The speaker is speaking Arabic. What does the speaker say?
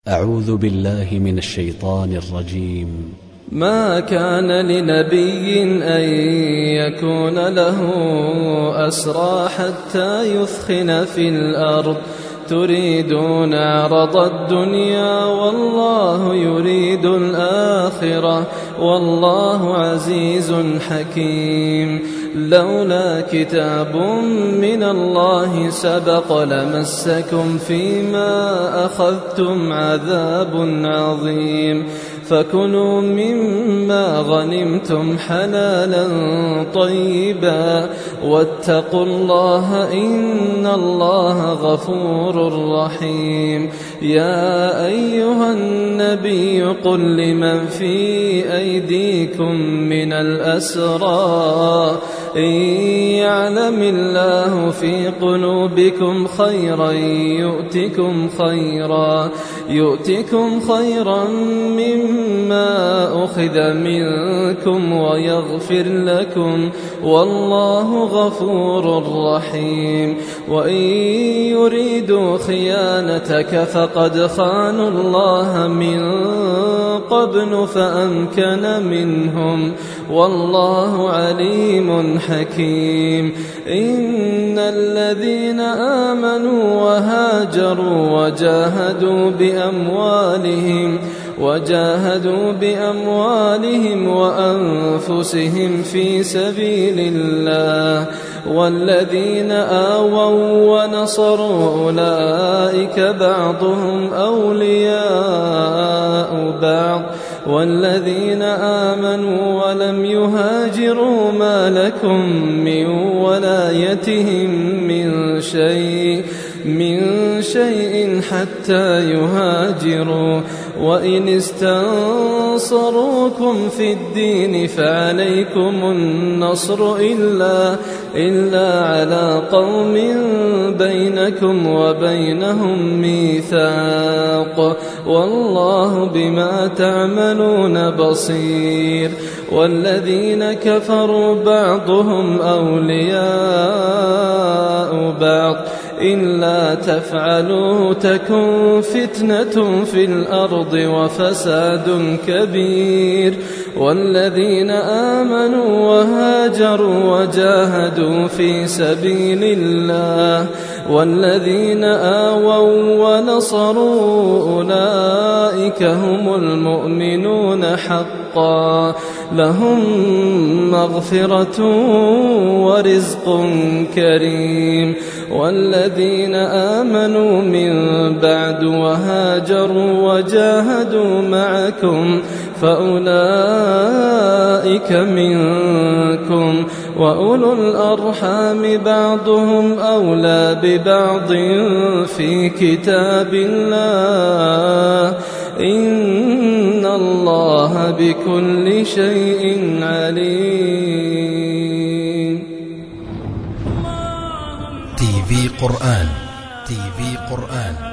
أعوذ بالله من الشيطان الرجيم. ما كان لنبي أن يكون له أسرى حتى يثخن في الأرض تريدون عرض الدنيا والله يريد الآخرة والله عزيز حكيم. لولا كتاب من الله سبق لمسكم فيما أخذتم عذاب عظيم. فكلوا مما غنمتم حلالا طيبا واتقوا الله إن الله غفور رحيم. يا أيها النبي قل لمن في أيديكم من الأسرى إن يعلم الله في قلوبكم خيرا يؤتكم خيرا مما أخذ منكم ويغفر لكم والله غفور رحيم. وإن يريدوا خيانتك فقد خانوا الله من قبل فأمكن منهم والله عليم حكيم. إن الذين آمنوا وهاجروا وجاهدوا بأموالهم وأنفسهم في سبيل الله والذين آووا ونصروا أولئك بعضهم أولياء بعض والذين آمنوا ولم يهاجروا ما لكم من ولايتهم من شيء حتى يهاجروا. وإن استنصروكم في الدين فعليكم النصر إلا على قوم بينكم وبينهم ميثاق والله بما تعملون بصير. والذين كفروا بعضهم أولياء بعض إلا تفعلوا تكن فتنة في الأرض وفساد كبير. والذين آمنوا وهاجروا وجاهدوا في سبيل الله والذين آووا ونصروا أولئك هم المؤمنون حقا لهم مغفرة ورزق كريم. والذين آمنوا من بعد وهاجروا وجاهدوا معكم فأولئك منكم وأولو الأرحام بعضهم أولى ببعض في كتاب الله إن الله بكل شيء عليم. TV قرآن